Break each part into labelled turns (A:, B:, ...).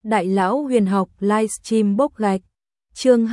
A: Đại lão huyền học livestream bốc gạch. Chương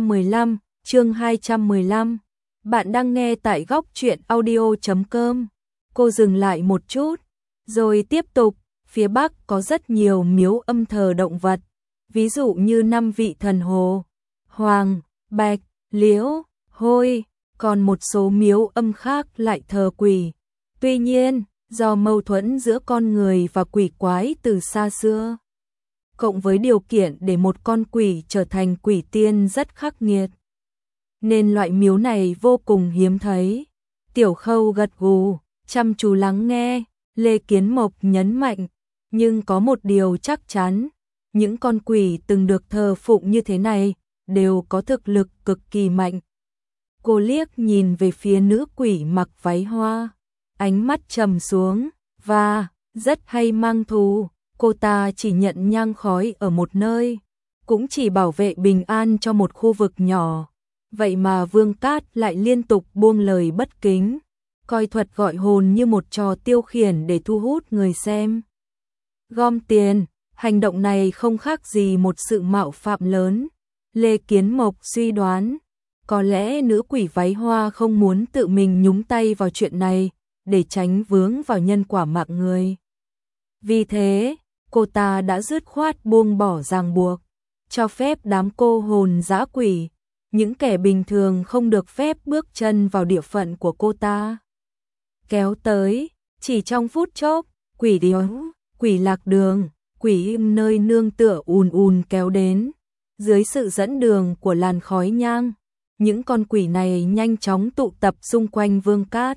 A: 215. Bạn đang nghe tại góc truyện audio.com. Cô dừng lại một chút, rồi tiếp tục. Phía Bắc có rất nhiều miếu âm thờ động vật, ví dụ như 5 vị thần hồ, hoàng, bạch, liễu, hôi, còn một số miếu âm khác lại thờ quỷ. Tuy nhiên, do mâu thuẫn giữa con người và quỷ quái từ xa xưa, cộng với điều kiện để một con quỷ trở thành quỷ tiên rất khắc nghiệt, nên loại miếu này vô cùng hiếm thấy. Tiểu Khâu gật gù, chăm chú lắng nghe, Lê Kiến Mộc nhấn mạnh, nhưng có một điều chắc chắn, những con quỷ từng được thờ phụng như thế này, đều có thực lực cực kỳ mạnh. Cô liếc nhìn về phía nữ quỷ mặc váy hoa, ánh mắt trầm xuống, và rất hay mang thù. Cô ta chỉ nhận nhang khói ở một nơi, cũng chỉ bảo vệ bình an cho một khu vực nhỏ. Vậy mà Vương Cát lại liên tục buông lời bất kính, coi thuật gọi hồn như một trò tiêu khiển để thu hút người xem. Gom tiền, hành động này không khác gì một sự mạo phạm lớn. Lê Kiến Mộc suy đoán, có lẽ nữ quỷ váy hoa không muốn tự mình nhúng tay vào chuyện này, để tránh vướng vào nhân quả mạng người. Vì thế, cô ta đã dứt khoát buông bỏ ràng buộc, cho phép đám cô hồn dã quỷ, những kẻ bình thường không được phép bước chân vào địa phận của cô ta. Kéo tới, chỉ trong phút chốc, quỷ điếu, quỷ lạc đường, quỷ im nơi nương tựa ùn ùn kéo đến. Dưới sự dẫn đường của làn khói nhang, những con quỷ này nhanh chóng tụ tập xung quanh Vương Cát.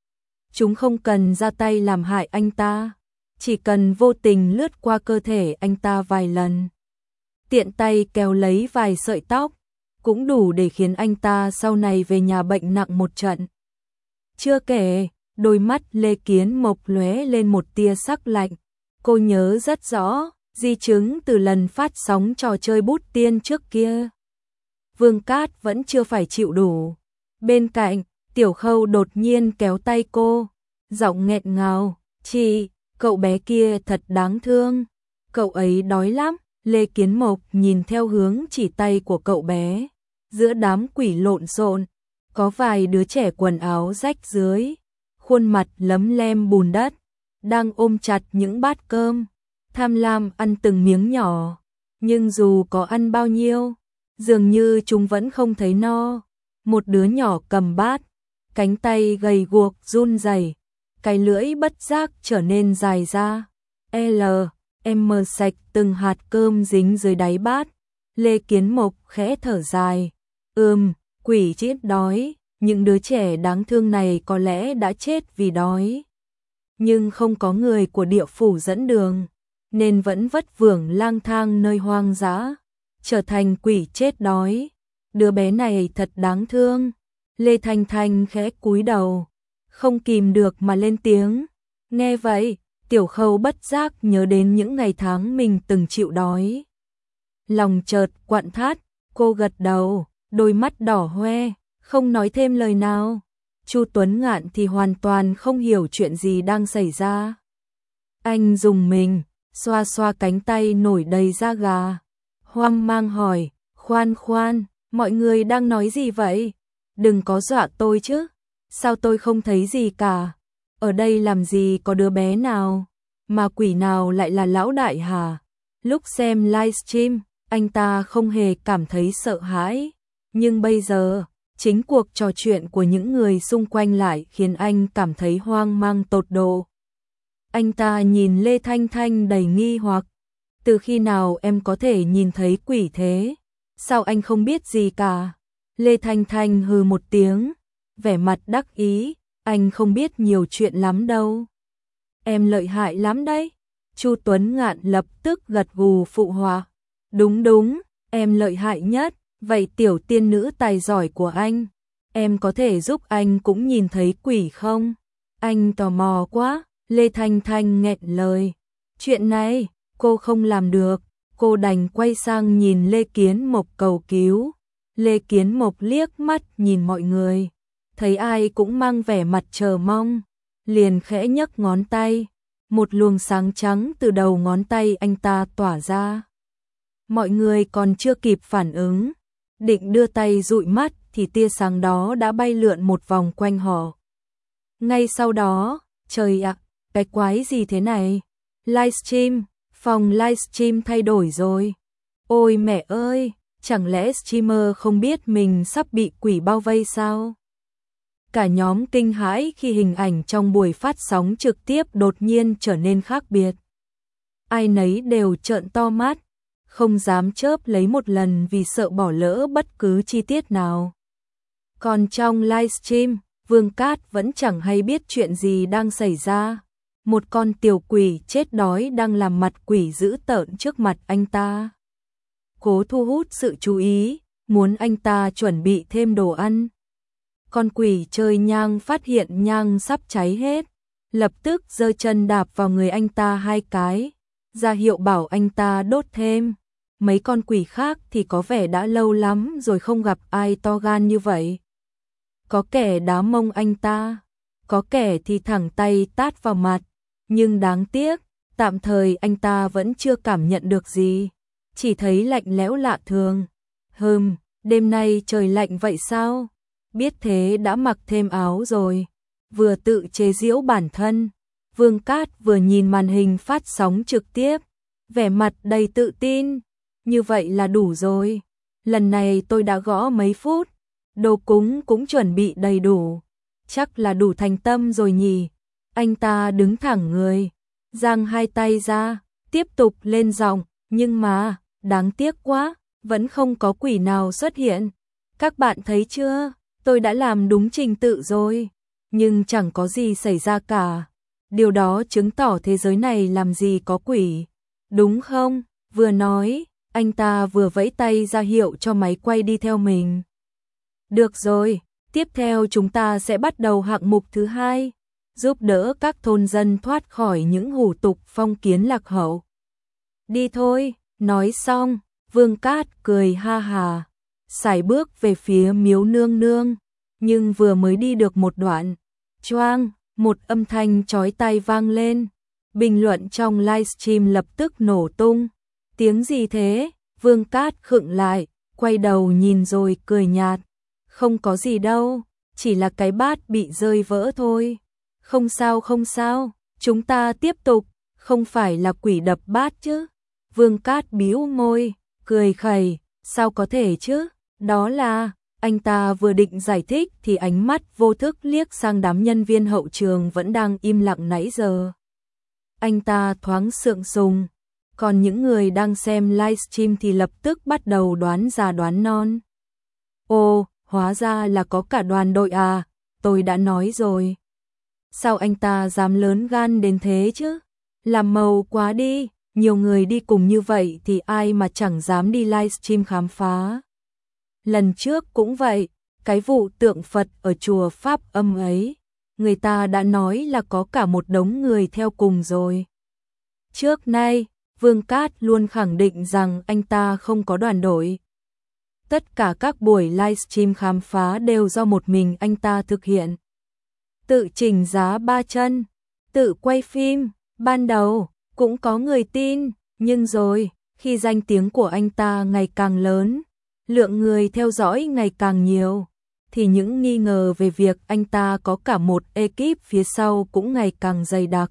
A: Chúng không cần ra tay làm hại anh ta, chỉ cần vô tình lướt qua cơ thể anh ta vài lần, tiện tay kéo lấy vài sợi tóc, cũng đủ để khiến anh ta sau này về nhà bệnh nặng một trận. Chưa kể, đôi mắt Lê Kiến Mộc lóe lên một tia sắc lạnh. Cô nhớ rất rõ, di chứng từ lần phát sóng trò chơi bút tiên trước kia. Vương Cát vẫn chưa phải chịu đủ. Bên cạnh, Tiểu Khâu đột nhiên kéo tay cô, giọng nghẹn ngào, "Chị, cậu bé kia thật đáng thương, cậu ấy đói lắm." Lê Kiến Mộc nhìn theo hướng chỉ tay của cậu bé. Giữa đám quỷ lộn xộn, có vài đứa trẻ quần áo rách rưới, khuôn mặt lấm lem bùn đất, đang ôm chặt những bát cơm, tham lam ăn từng miếng nhỏ. Nhưng dù có ăn bao nhiêu, dường như chúng vẫn không thấy no. Một đứa nhỏ cầm bát, cánh tay gầy guộc run rẩy, cái lưỡi bất giác trở nên dài ra. M sạch từng hạt cơm dính dưới đáy bát. Lê Kiến Mộc khẽ thở dài. Quỷ chết đói, những đứa trẻ đáng thương này có lẽ đã chết vì đói. Nhưng không có người của địa phủ dẫn đường, nên vẫn vất vưởng lang thang nơi hoang dã, trở thành quỷ chết đói. Đứa bé này thật đáng thương. Lê Thanh Thanh khẽ cúi đầu, không kìm được mà lên tiếng. Nghe vậy, Tiểu Khâu bất giác nhớ đến những ngày tháng mình từng chịu đói. Lòng chợt quặn thắt, cô gật đầu, đôi mắt đỏ hoe, không nói thêm lời nào. Chu Tuấn Ngạn thì hoàn toàn không hiểu chuyện gì đang xảy ra. Anh dùng mình, xoa xoa cánh tay nổi đầy da gà, hoang mang hỏi, khoan, mọi người đang nói gì vậy? Đừng có dọa tôi chứ, sao tôi không thấy gì cả? Ở đây làm gì có đứa bé nào, mà quỷ nào lại là lão đại hả? Lúc xem livestream, anh ta không hề cảm thấy sợ hãi, nhưng bây giờ, chính cuộc trò chuyện của những người xung quanh lại khiến anh cảm thấy hoang mang tột độ. Anh ta nhìn Lê Thanh Thanh đầy nghi hoặc. Từ khi nào em có thể nhìn thấy quỷ thế? Sao anh không biết gì cả? Lê Thanh Thanh hừ một tiếng, vẻ mặt đắc ý, anh không biết nhiều chuyện lắm đâu. Em lợi hại lắm đấy. Chu Tuấn Ngạn lập tức gật gù phụ họa. Đúng, em lợi hại nhất. Vậy tiểu tiên nữ tài giỏi của anh, em có thể giúp anh cũng nhìn thấy quỷ không? Anh tò mò quá. Lê Thanh Thanh nghẹn lời. Chuyện này, cô không làm được. Cô đành quay sang nhìn Lê Kiến Mộc cầu cứu. Lê Kiến Mộc liếc mắt nhìn mọi người, thấy ai cũng mang vẻ mặt chờ mong, liền khẽ nhấc ngón tay. Một luồng sáng trắng từ đầu ngón tay anh ta tỏa ra, Mọi người còn chưa kịp phản ứng, định đưa tay dụi mắt thì tia sáng đó đã bay lượn một vòng quanh họ. Ngay sau đó, trời ạ, cái quái gì thế này? Livestream, phòng livestream thay đổi rồi. Ôi mẹ ơi, chẳng lẽ streamer không biết mình sắp bị quỷ bao vây sao? Cả nhóm kinh hãi khi hình ảnh trong buổi phát sóng trực tiếp đột nhiên trở nên khác biệt. Ai nấy đều trợn to mắt, không dám chớp lấy một lần vì sợ bỏ lỡ bất cứ chi tiết nào. Còn trong livestream, Vương Cát vẫn chẳng hay biết chuyện gì đang xảy ra. Một con tiểu quỷ chết đói đang làm mặt quỷ dữ tợn trước mặt anh ta. Cố thu hút sự chú ý, muốn anh ta chuẩn bị thêm đồ ăn. Con quỷ chơi nhang phát hiện nhang sắp cháy hết, lập tức giơ chân đạp vào người anh ta 2 cái, ra hiệu bảo anh ta đốt thêm. Mấy con quỷ khác thì có vẻ đã lâu lắm rồi không gặp ai to gan như vậy. Có kẻ đá mông anh ta, có kẻ thì thẳng tay tát vào mặt, nhưng đáng tiếc, tạm thời anh ta vẫn chưa cảm nhận được gì, chỉ thấy lạnh lẽo lạ thường. Đêm nay trời lạnh vậy sao? Biết thế đã mặc thêm áo rồi. Vừa tự chế giễu bản thân, Vương Cát vừa nhìn màn hình phát sóng trực tiếp, vẻ mặt đầy tự tin. Như vậy là đủ rồi. Lần này tôi đã gõ mấy phút, đồ cúng cũng chuẩn bị đầy đủ. Chắc là đủ thành tâm rồi nhỉ. Anh ta đứng thẳng người, giang 2 tay ra, tiếp tục lên giọng, nhưng mà, đáng tiếc quá, vẫn không có quỷ nào xuất hiện. Các bạn thấy chưa, tôi đã làm đúng trình tự rồi, nhưng chẳng có gì xảy ra cả. Điều đó chứng tỏ thế giới này làm gì có quỷ, đúng không? Vừa nói, anh ta vừa vẫy tay ra hiệu cho máy quay đi theo mình. Được rồi, tiếp theo chúng ta sẽ bắt đầu hạng mục thứ 2, giúp đỡ các thôn dân thoát khỏi những hủ tục phong kiến lạc hậu. Đi thôi, nói xong, Vương Cát cười ha hà, sải bước về phía miếu nương nương, nhưng vừa mới đi được một đoạn, choang, một âm thanh chói tai vang lên. Bình luận trong livestream lập tức nổ tung. Tiếng gì thế? Vương Cát khựng lại, quay đầu nhìn rồi cười nhạt. Không có gì đâu, chỉ là cái bát bị rơi vỡ thôi. Không sao không sao, chúng ta tiếp tục, không phải là quỷ đập bát chứ. Vương Cát bĩu môi, cười khẩy, sao có thể chứ? Đó là, anh ta vừa định giải thích thì ánh mắt vô thức liếc sang đám nhân viên hậu trường vẫn đang im lặng nãy giờ. Anh ta thoáng sượng sùng, còn những người đang xem livestream thì lập tức bắt đầu đoán già đoán non. Ồ, hóa ra là có cả đoàn đội à, tôi đã nói rồi. Sao anh ta dám lớn gan đến thế chứ? Làm màu quá đi, nhiều người đi cùng như vậy thì ai mà chẳng dám đi livestream khám phá. Lần trước cũng vậy, cái vụ tượng Phật ở chùa Pháp Âm ấy, người ta đã nói là có cả một đống người theo cùng rồi. Trước nay, Vương Cát luôn khẳng định rằng anh ta không có đoàn đội. Tất cả các buổi livestream khám phá đều do một mình anh ta thực hiện. Tự chỉnh giá 3 chân, tự quay phim, ban đầu cũng có người tin, nhưng rồi, khi danh tiếng của anh ta ngày càng lớn, lượng người theo dõi ngày càng nhiều, thì những nghi ngờ về việc anh ta có cả một ekip phía sau cũng ngày càng dày đặc.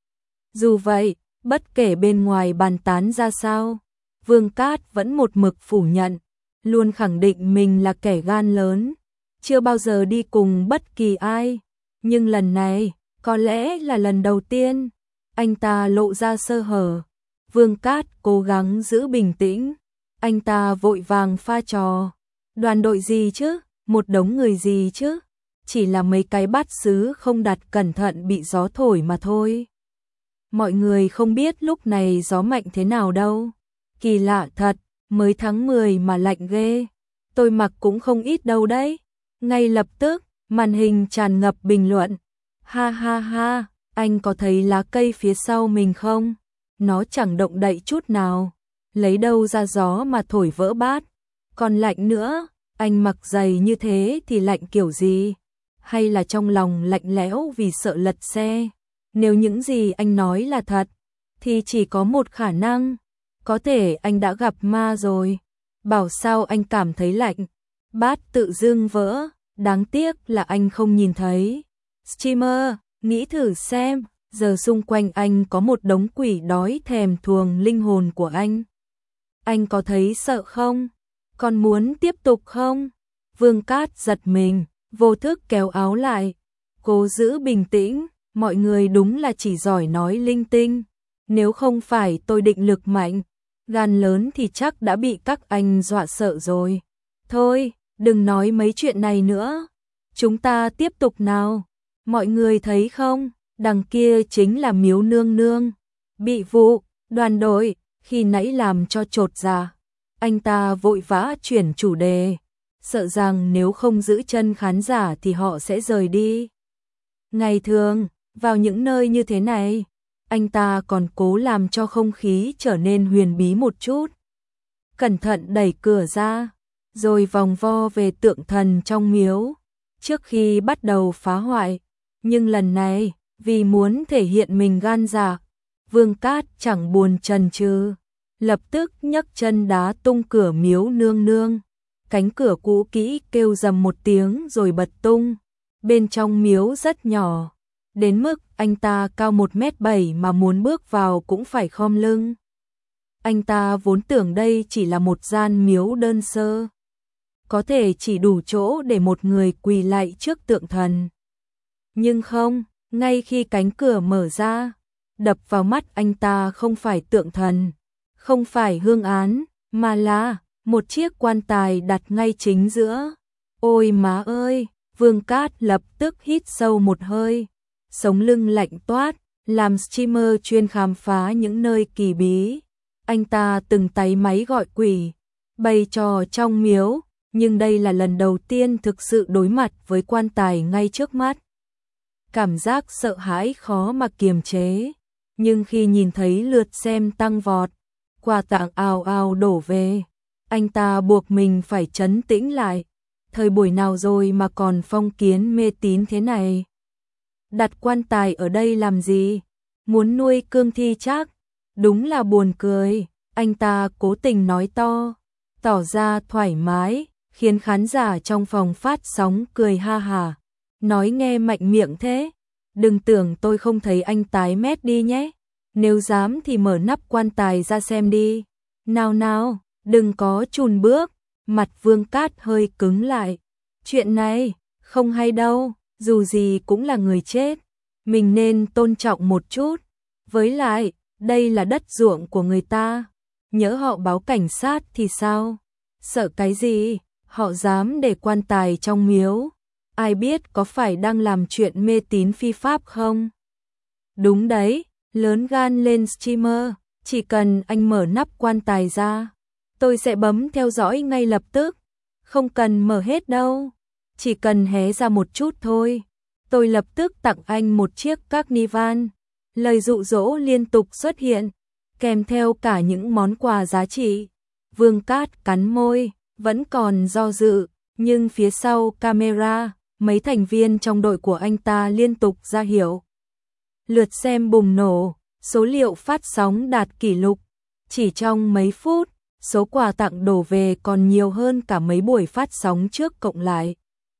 A: Dù vậy, bất kể bên ngoài bàn tán ra sao, Vương Cát vẫn một mực phủ nhận, luôn khẳng định mình là kẻ gan lớn, chưa bao giờ đi cùng bất kỳ ai. Nhưng lần này, có lẽ là lần đầu tiên, anh ta lộ ra sơ hở. Vương Cát cố gắng giữ bình tĩnh, anh ta vội vàng pha trò. Đoàn đội gì chứ? Một đống người gì chứ? Chỉ là mấy cái bát sứ không đặt cẩn thận bị gió thổi mà thôi. Mọi người không biết lúc này gió mạnh thế nào đâu. Kỳ lạ thật, mới tháng 10 mà lạnh ghê. Tôi mặc cũng không ít đâu đấy. Ngay lập tức, màn hình tràn ngập bình luận. Ha ha ha, anh có thấy lá cây phía sau mình không? Nó chẳng động đậy chút nào. Lấy đâu ra gió mà thổi vỡ bát. Còn lạnh nữa, anh mặc giày như thế thì lạnh kiểu gì? Hay là trong lòng lạnh lẽo vì sợ lật xe? Nếu những gì anh nói là thật, thì chỉ có một khả năng. Có thể anh đã gặp ma rồi. Bảo sao anh cảm thấy lạnh. Bát tự dưng vỡ, đáng tiếc là anh không nhìn thấy. Streamer, nghĩ thử xem, giờ xung quanh anh có một đống quỷ đói thèm thuồng linh hồn của anh. Anh có thấy sợ không? Còn muốn tiếp tục không? Vương Cát giật mình, vô thức kéo áo lại. Cố giữ bình tĩnh, mọi người đúng là chỉ giỏi nói linh tinh. Nếu không phải tôi định lực mạnh, gan lớn thì chắc đã bị các anh dọa sợ rồi. Thôi, đừng nói mấy chuyện này nữa. Chúng ta tiếp tục nào. Mọi người thấy không, đằng kia chính là Miếu Nương Nương. Bị vụ, đoàn đội, khi nãy làm cho chột dạ. Anh ta vội vã chuyển chủ đề, sợ rằng nếu không giữ chân khán giả thì họ sẽ rời đi. Ngày thường, vào những nơi như thế này, anh ta còn cố làm cho không khí trở nên huyền bí một chút. Cẩn thận đẩy cửa ra, rồi vòng vo về tượng thần trong miếu, trước khi bắt đầu phá hoại. Nhưng lần này, vì muốn thể hiện mình gan dạ, Vương Cát chẳng buồn chần chừ, lập tức nhấc chân đá tung cửa Miếu Nương Nương. Cánh cửa cũ kỹ kêu rầm một tiếng rồi bật tung. Bên trong miếu rất nhỏ, đến mức anh ta cao 1m7 mà muốn bước vào cũng phải khom lưng. Anh ta vốn tưởng đây chỉ là một gian miếu đơn sơ, có thể chỉ đủ chỗ để một người quỳ lạy trước tượng thần. Nhưng không, ngay khi cánh cửa mở ra, đập vào mắt anh ta không phải tượng thần, không phải hương án, mà là một chiếc quan tài đặt ngay chính giữa. Ôi má ơi, Vương Cát lập tức hít sâu một hơi, sống lưng lạnh toát, làm streamer chuyên khám phá những nơi kỳ bí. Anh ta từng táy máy gọi quỷ, bày trò trong miếu, nhưng đây là lần đầu tiên thực sự đối mặt với quan tài ngay trước mắt. Cảm giác sợ hãi khó mà kiềm chế, nhưng khi nhìn thấy lượt xem tăng vọt, quà tặng ào ào đổ về, anh ta buộc mình phải trấn tĩnh lại. Thời buổi nào rồi mà còn phong kiến mê tín thế này? Đặt quan tài ở đây làm gì? Muốn nuôi cương thi chắc? Đúng là buồn cười. Anh ta cố tình nói to, tỏ ra thoải mái, khiến khán giả trong phòng phát sóng cười ha hả. Nói nghe mạnh miệng thế, đừng tưởng tôi không thấy anh tái mét đi nhé. Nếu dám thì mở nắp quan tài ra xem đi. Nào nào, đừng có chùn bước. Mặt Vương Cát hơi cứng lại. Chuyện này, không hay đâu, dù gì cũng là người chết. Mình nên tôn trọng một chút. Với lại, đây là đất ruộng của người ta. Nhỡ họ báo cảnh sát thì sao? Sợ cái gì? Họ dám để quan tài trong miếu. Ai biết có phải đang làm chuyện mê tín phi pháp không? Đúng đấy, lớn gan lên streamer. Chỉ cần anh mở nắp quan tài ra, tôi sẽ bấm theo dõi ngay lập tức. Không cần mở hết đâu, chỉ cần hé ra một chút thôi. Tôi lập tức tặng anh một chiếc carnival. Lời dụ dỗ liên tục xuất hiện, kèm theo cả những món quà giá trị. Vương Cát cắn môi, vẫn còn do dự, nhưng phía sau camera, mấy thành viên trong đội của anh ta liên tục ra hiệu. Lượt xem bùng nổ, số liệu phát sóng đạt kỷ lục. Chỉ trong mấy phút, số quà tặng đổ về còn nhiều hơn cả mấy buổi phát sóng trước cộng lại.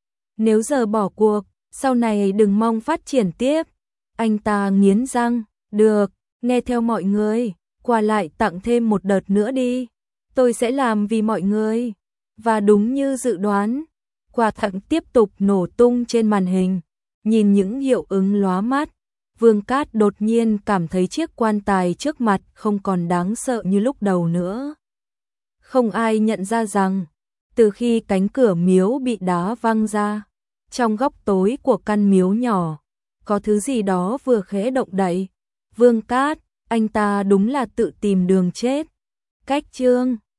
A: Nếu giờ bỏ cuộc, sau này đừng mong phát triển tiếp. Anh ta nghiến răng, được, nghe theo mọi người, quà lại tặng thêm một đợt nữa đi. Tôi sẽ làm vì mọi người. Và đúng như dự đoán, quà tặng tiếp tục nổ tung trên màn hình. Nhìn những hiệu ứng lóa mắt, Vương Cát đột nhiên cảm thấy chiếc quan tài trước mặt không còn đáng sợ như lúc đầu nữa. Không ai nhận ra rằng, từ khi cánh cửa miếu bị đá văng ra, trong góc tối của căn miếu nhỏ, có thứ gì đó vừa khẽ động đậy. Vương Cát, anh ta đúng là tự tìm đường chết. Cách chương